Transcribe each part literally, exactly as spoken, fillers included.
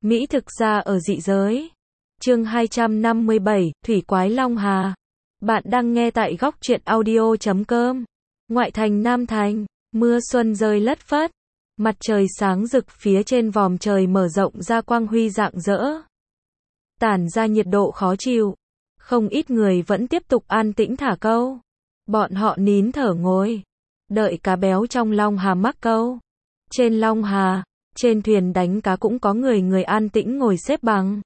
Mỹ thực ra ở dị giới. Chương hai trăm năm mươi bảy, Thủy Quái Long Hà. Bạn đang nghe tại góc truyện audio chấm com. Ngoại thành Nam Thành, mưa xuân rơi lất phất. Mặt trời sáng rực phía trên vòm trời mở rộng ra quang huy rạng rỡ. Tản ra nhiệt độ khó chịu. Không ít người vẫn tiếp tục an tĩnh thả câu. Bọn họ nín thở ngồi. Đợi cá béo trong Long Hà mắc câu. Trên Long Hà, trên thuyền đánh cá cũng có người người an tĩnh ngồi xếp bằng.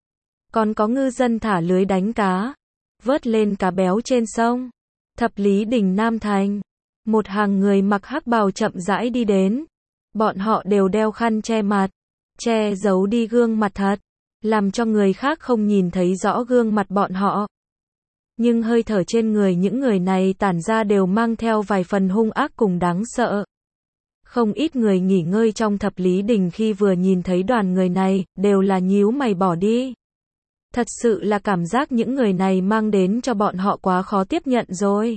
Còn có ngư dân thả lưới đánh cá. Vớt lên cá béo trên sông. Thập Lý Đình Nam Thành. Một hàng người mặc hắc bào chậm rãi đi đến. Bọn họ đều đeo khăn che mặt. Che giấu đi gương mặt thật. Làm cho người khác không nhìn thấy rõ gương mặt bọn họ. Nhưng hơi thở trên người những người này tản ra đều mang theo vài phần hung ác cùng đáng sợ. Không ít người nghỉ ngơi trong Thập Lý Đình khi vừa nhìn thấy đoàn người này, đều là nhíu mày bỏ đi. Thật sự là cảm giác những người này mang đến cho bọn họ quá khó tiếp nhận rồi.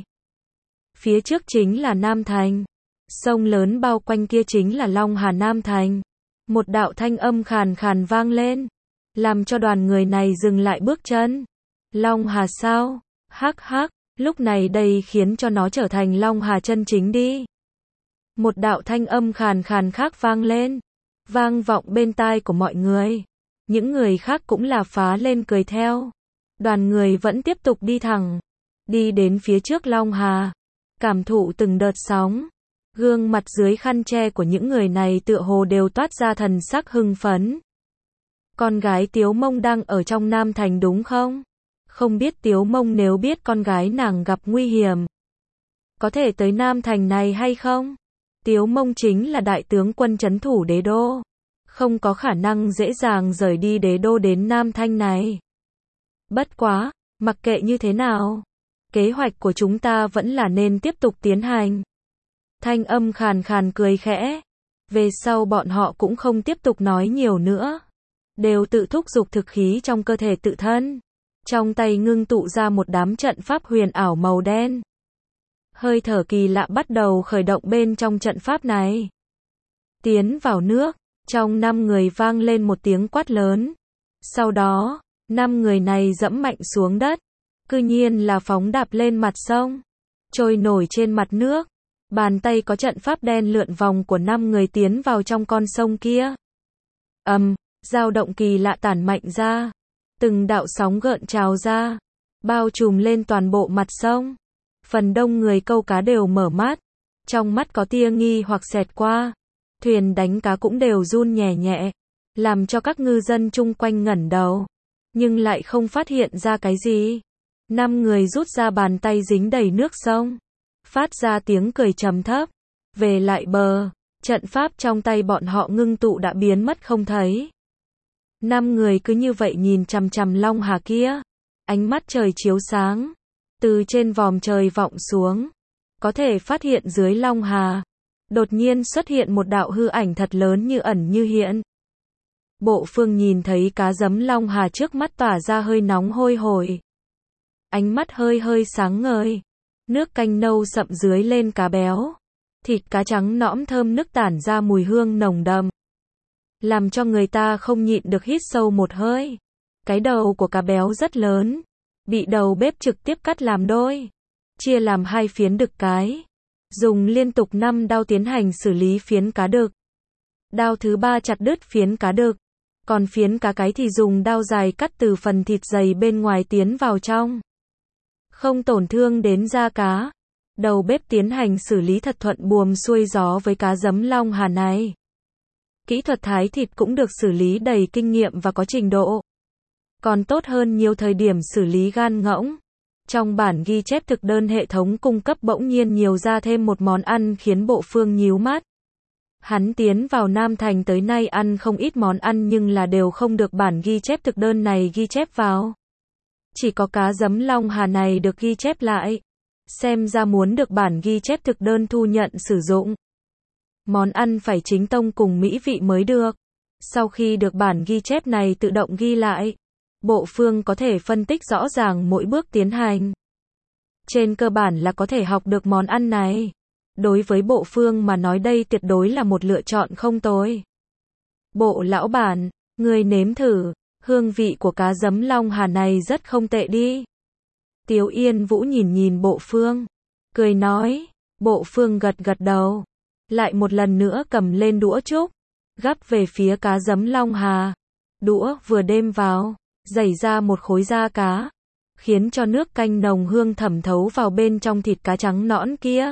Phía trước chính là Nam Thành. Sông lớn bao quanh kia chính là Long Hà Nam Thành. Một đạo thanh âm khàn khàn vang lên. Làm cho đoàn người này dừng lại bước chân. Long Hà sao? Hắc hắc, lúc này đây khiến cho nó trở thành Long Hà chân chính đi. Một đạo thanh âm khàn khàn khác vang lên. Vang vọng bên tai của mọi người. Những người khác cũng là phá lên cười theo. Đoàn người vẫn tiếp tục đi thẳng. Đi đến phía trước Long Hà. Cảm thụ từng đợt sóng. Gương mặt dưới khăn che của những người này tựa hồ đều toát ra thần sắc hưng phấn. Con gái Tiếu Mông đang ở trong Nam Thành đúng không? Không biết Tiếu Mông nếu biết con gái nàng gặp nguy hiểm. Có thể tới Nam Thành này hay không? Tiếu Mông chính là đại tướng quân trấn thủ đế đô. Không có khả năng dễ dàng rời đi đế đô đến Nam Thanh này. Bất quá, mặc kệ như thế nào. Kế hoạch của chúng ta vẫn là nên tiếp tục tiến hành. Thanh âm khàn khàn cười khẽ. Về sau bọn họ cũng không tiếp tục nói nhiều nữa. Đều tự thúc giục thực khí trong cơ thể tự thân. Trong tay ngưng tụ ra một đám trận pháp huyền ảo màu đen. Hơi thở kỳ lạ bắt đầu khởi động bên trong trận pháp này. Tiến vào nước, trong năm người vang lên một tiếng quát lớn. Sau đó, năm người này dẫm mạnh xuống đất. Cư nhiên là phóng đạp lên mặt sông. Trôi nổi trên mặt nước. Bàn tay có trận pháp đen lượn vòng của năm người tiến vào trong con sông kia. Ầm, um, dao động kỳ lạ tản mạnh ra. Từng đạo sóng gợn trào ra. Bao trùm lên toàn bộ mặt sông. Phần đông người câu cá đều mở mắt. Trong mắt có tia nghi hoặc xẹt qua. Thuyền đánh cá cũng đều run nhẹ nhẹ. Làm cho các ngư dân chung quanh ngẩng đầu. Nhưng lại không phát hiện ra cái gì. Năm người rút ra bàn tay dính đầy nước sông. Phát ra tiếng cười trầm thấp. Về lại bờ. Trận pháp trong tay bọn họ ngưng tụ đã biến mất không thấy. Năm người cứ như vậy nhìn chằm chằm Long Hà kia. Ánh mắt trời chiếu sáng. Từ trên vòm trời vọng xuống. Có thể phát hiện dưới Long Hà. Đột nhiên xuất hiện một đạo hư ảnh thật lớn như ẩn như hiện. Bộ Phương nhìn thấy cá giấm Long Hà trước mắt tỏa ra hơi nóng hôi hổi. Ánh mắt hơi hơi sáng ngời. Nước canh nâu sậm dưới lên cá béo. Thịt cá trắng nõm thơm nức tản ra mùi hương nồng đậm. Làm cho người ta không nhịn được hít sâu một hơi. Cái đầu của cá béo rất lớn. Bị đầu bếp trực tiếp cắt làm đôi. Chia làm hai phiến đực cái. Dùng liên tục năm đao tiến hành xử lý phiến cá đực. Đao thứ ba chặt đứt phiến cá đực. Còn phiến cá cái thì dùng đao dài cắt từ phần thịt dày bên ngoài tiến vào trong. Không tổn thương đến da cá. Đầu bếp tiến hành xử lý thật thuận buồm xuôi gió với cá giấm Long Hà này. Kỹ thuật thái thịt cũng được xử lý đầy kinh nghiệm và có trình độ. Còn tốt hơn nhiều thời điểm xử lý gan ngỗng. Trong bản ghi chép thực đơn hệ thống cung cấp bỗng nhiên nhiều ra thêm một món ăn khiến Bộ Phương nhíu mắt. Hắn tiến vào Nam Thành tới nay ăn không ít món ăn nhưng là đều không được bản ghi chép thực đơn này ghi chép vào. Chỉ có cá giấm Long Hà này được ghi chép lại. Xem ra muốn được bản ghi chép thực đơn thu nhận sử dụng. Món ăn phải chính tông cùng mỹ vị mới được. Sau khi được bản ghi chép này tự động ghi lại, Bộ Phương có thể phân tích rõ ràng mỗi bước tiến hành. Trên cơ bản là có thể học được món ăn này. Đối với Bộ Phương mà nói đây tuyệt đối là một lựa chọn không tồi. Bộ lão bản, Ngươi nếm thử, hương vị của cá giấm Long Hà này rất không tệ đi. Tiếu Yên Vũ nhìn nhìn Bộ Phương, cười nói. Bộ Phương gật gật đầu, lại một lần nữa cầm lên đũa trúc, gắp về phía cá giấm Long Hà. Đũa vừa đêm vào, dày ra một khối da cá, khiến cho nước canh nồng hương thẩm thấu vào bên trong thịt cá trắng nõn kia.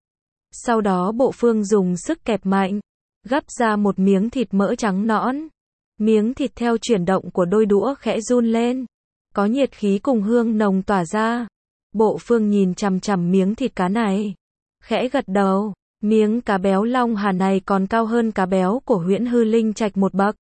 Sau đó Bộ Phương dùng sức kẹp mạnh, gắp ra một miếng thịt mỡ trắng nõn. Miếng thịt theo chuyển động của đôi đũa khẽ run lên, có nhiệt khí cùng hương nồng tỏa ra. Bộ Phương nhìn chằm chằm miếng thịt cá này, khẽ gật đầu, miếng cá béo Long Hà này còn cao hơn cá béo của Huyễn Hư Linh Trạch một bậc.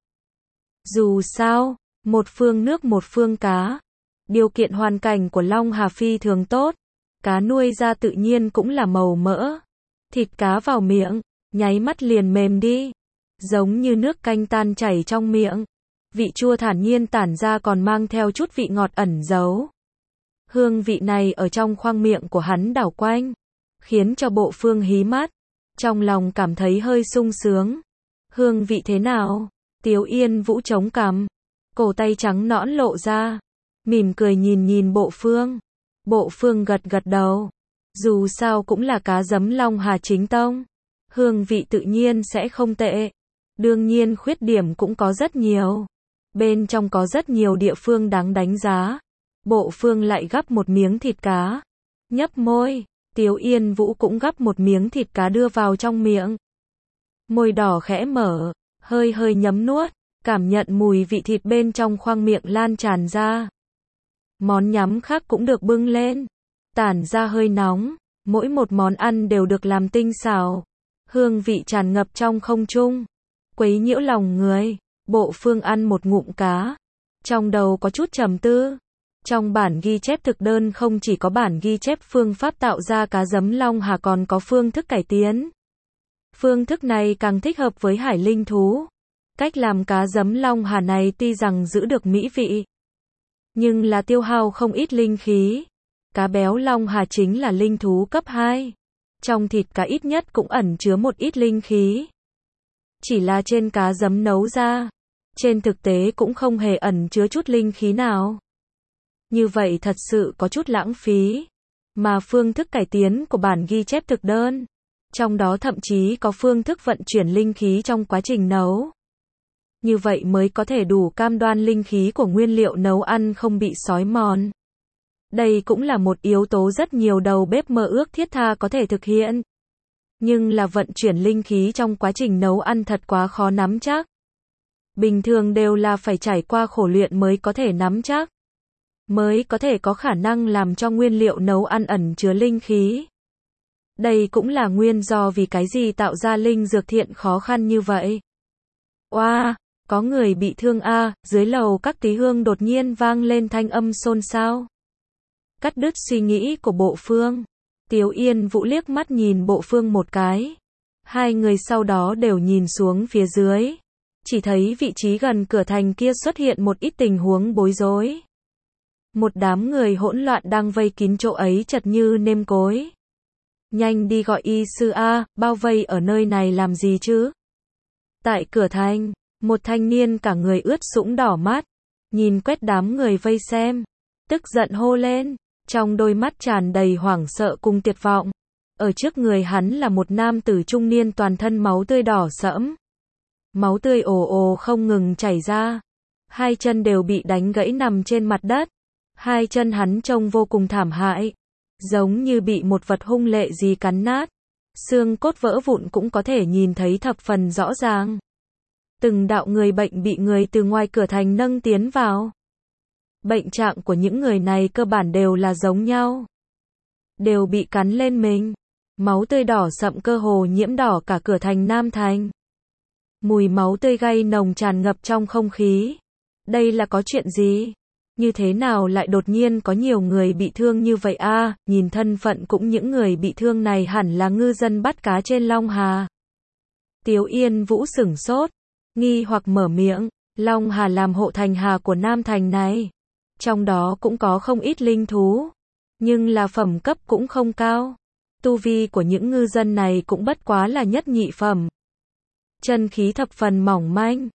Dù sao, một phương nước một phương cá, điều kiện hoàn cảnh của Long Hà phi thường tốt, cá nuôi ra tự nhiên cũng là màu mỡ. Thịt cá vào miệng, nháy mắt liền mềm đi, giống như nước canh tan chảy trong miệng. Vị chua thản nhiên tản ra còn mang theo chút vị ngọt ẩn giấu. Hương vị này ở trong khoang miệng của hắn đảo quanh, khiến cho Bộ Phương hí mắt, trong lòng cảm thấy hơi sung sướng. Hương vị thế nào? Tiếu Yên Vũ chống cằm, cổ tay trắng nõn lộ ra, mỉm cười nhìn nhìn Bộ Phương. Bộ Phương gật gật đầu, dù sao cũng là cá giấm Long Hà chính tông, hương vị tự nhiên sẽ không tệ. Đương nhiên khuyết điểm cũng có rất nhiều, bên trong có rất nhiều địa phương đáng đánh giá. Bộ Phương lại gắp một miếng thịt cá, nhấp môi. Tiếu Yên Vũ cũng gắp một miếng thịt cá đưa vào trong miệng. Môi đỏ khẽ mở, hơi hơi nhấm nuốt, cảm nhận mùi vị thịt bên trong khoang miệng lan tràn ra. Món nhắm khác cũng được bưng lên, tản ra hơi nóng, mỗi một món ăn đều được làm tinh xảo, hương vị tràn ngập trong không trung, quấy nhiễu lòng người. Bộ Phương ăn một ngụm cá, trong đầu có chút trầm tư. Trong bản ghi chép thực đơn không chỉ có bản ghi chép phương pháp tạo ra cá giấm Long Hà còn có phương thức cải tiến. Phương thức này càng thích hợp với hải linh thú. Cách làm cá giấm Long Hà này tuy rằng giữ được mỹ vị, nhưng là tiêu hao không ít linh khí. Cá béo Long Hà chính là linh thú cấp hai. Trong thịt cá ít nhất cũng ẩn chứa một ít linh khí. Chỉ là trên cá giấm nấu ra, trên thực tế cũng không hề ẩn chứa chút linh khí nào. Như vậy thật sự có chút lãng phí. Mà phương thức cải tiến của bản ghi chép thực đơn, trong đó thậm chí có phương thức vận chuyển linh khí trong quá trình nấu. Như vậy mới có thể đủ cam đoan linh khí của nguyên liệu nấu ăn không bị xói mòn. Đây cũng là một yếu tố rất nhiều đầu bếp mơ ước thiết tha có thể thực hiện. Nhưng là vận chuyển linh khí trong quá trình nấu ăn thật quá khó nắm chắc. Bình thường đều là phải trải qua khổ luyện mới có thể nắm chắc, mới có thể có khả năng làm cho nguyên liệu nấu ăn ẩn chứa linh khí. Đây cũng là nguyên do vì cái gì tạo ra linh dược thiện khó khăn như vậy. Oa, wow, có người bị thương a, à, dưới lầu các tí hương đột nhiên vang lên thanh âm xôn xao. Cắt đứt suy nghĩ của Bộ Phương, Tiếu Yên Vũ liếc mắt nhìn Bộ Phương một cái. Hai người sau đó đều nhìn xuống phía dưới, chỉ thấy vị trí gần cửa thành kia xuất hiện một ít tình huống bối rối. Một đám người hỗn loạn đang vây kín chỗ ấy chật như nêm cối. Nhanh đi gọi y sư a, bao vây ở nơi này làm gì chứ? Tại cửa thành, một thanh niên cả người ướt sũng đỏ mắt, nhìn quét đám người vây xem, tức giận hô lên, trong đôi mắt tràn đầy hoảng sợ cùng tuyệt vọng. Ở trước người hắn là một nam tử trung niên toàn thân máu tươi đỏ sẫm. Máu tươi ồ ồ không ngừng chảy ra. Hai chân đều bị đánh gãy nằm trên mặt đất. Hai chân hắn trông vô cùng thảm hại, giống như bị một vật hung lệ gì cắn nát. Xương cốt vỡ vụn cũng có thể nhìn thấy thập phần rõ ràng. Từng đạo người bệnh bị người từ ngoài cửa thành nâng tiến vào. Bệnh trạng của những người này cơ bản đều là giống nhau. Đều bị cắn lên mình. Máu tươi đỏ sậm cơ hồ nhiễm đỏ cả cửa thành Nam Thành. Mùi máu tươi gay nồng tràn ngập trong không khí. Đây là có chuyện gì? Như thế nào lại đột nhiên có nhiều người bị thương như vậy a? À, nhìn thân phận cũng những người bị thương này hẳn là ngư dân bắt cá trên Long Hà. Tiếu Yên Vũ sửng sốt, nghi hoặc mở miệng, Long Hà làm hộ thành hà của Nam Thành này. Trong đó cũng có không ít linh thú, nhưng là phẩm cấp cũng không cao. Tu vi của những ngư dân này cũng bất quá là nhất nhị phẩm. Chân khí thập phần mỏng manh.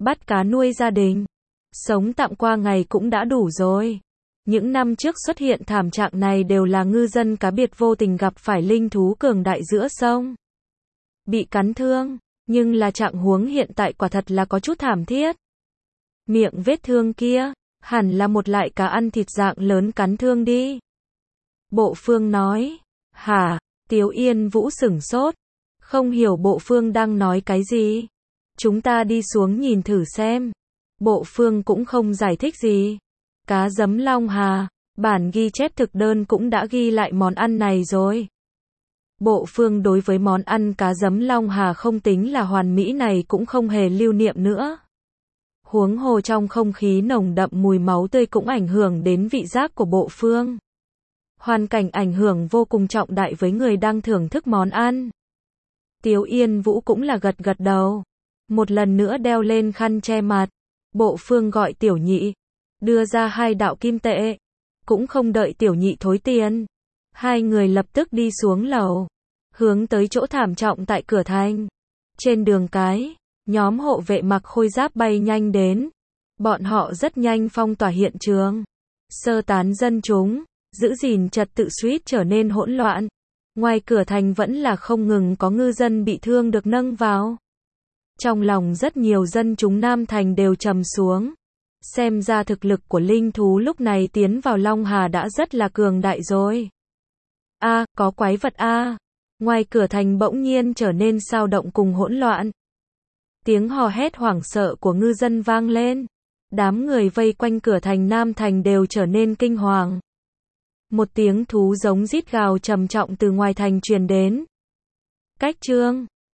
bắt cá nuôi gia đình. Sống tạm qua ngày cũng đã đủ rồi. Những năm trước xuất hiện thảm trạng này đều là ngư dân cá biệt vô tình gặp phải linh thú cường đại giữa sông. Bị cắn thương, nhưng là trạng huống hiện tại quả thật là có chút thảm thiết. Miệng vết thương kia, hẳn là một loại cá ăn thịt dạng lớn cắn thương đi. Bộ Phương nói. Hả? Tiếu Yên Vũ sửng sốt. Không hiểu Bộ Phương đang nói cái gì. Chúng ta đi xuống nhìn thử xem. Bộ Phương cũng không giải thích gì. Cá giấm Long Hà, bản ghi chép thực đơn cũng đã ghi lại món ăn này rồi. Bộ Phương đối với món ăn cá giấm Long Hà không tính là hoàn mỹ này cũng không hề lưu niệm nữa. Huống hồ trong không khí nồng đậm mùi máu tươi cũng ảnh hưởng đến vị giác của Bộ Phương. Hoàn cảnh ảnh hưởng vô cùng trọng đại với người đang thưởng thức món ăn. Tiếu Yên Vũ cũng là gật gật đầu. Một lần nữa đeo lên khăn che mặt. Bộ Phương gọi Tiểu Nhị. Đưa ra hai đạo kim tệ. Cũng không đợi Tiểu Nhị thối tiền. Hai người lập tức đi xuống lầu. Hướng tới chỗ thảm trọng tại cửa thành. Trên đường cái, nhóm hộ vệ mặc khôi giáp bay nhanh đến. Bọn họ rất nhanh phong tỏa hiện trường. Sơ tán dân chúng. Giữ gìn trật tự suýt trở nên hỗn loạn. Ngoài cửa thành vẫn là không ngừng có ngư dân bị thương được nâng vào. Trong lòng rất nhiều dân chúng Nam Thành đều trầm xuống. Xem ra thực lực của linh thú lúc này tiến vào Long Hà đã rất là cường đại rồi. A, à, có quái vật a. À. Ngoài cửa thành bỗng nhiên trở nên sao động cùng hỗn loạn. Tiếng hò hét hoảng sợ của ngư dân vang lên. Đám người vây quanh cửa thành Nam Thành đều trở nên kinh hoàng. Một tiếng thú giống rít gào trầm trọng từ ngoài thành truyền đến. Cách trương,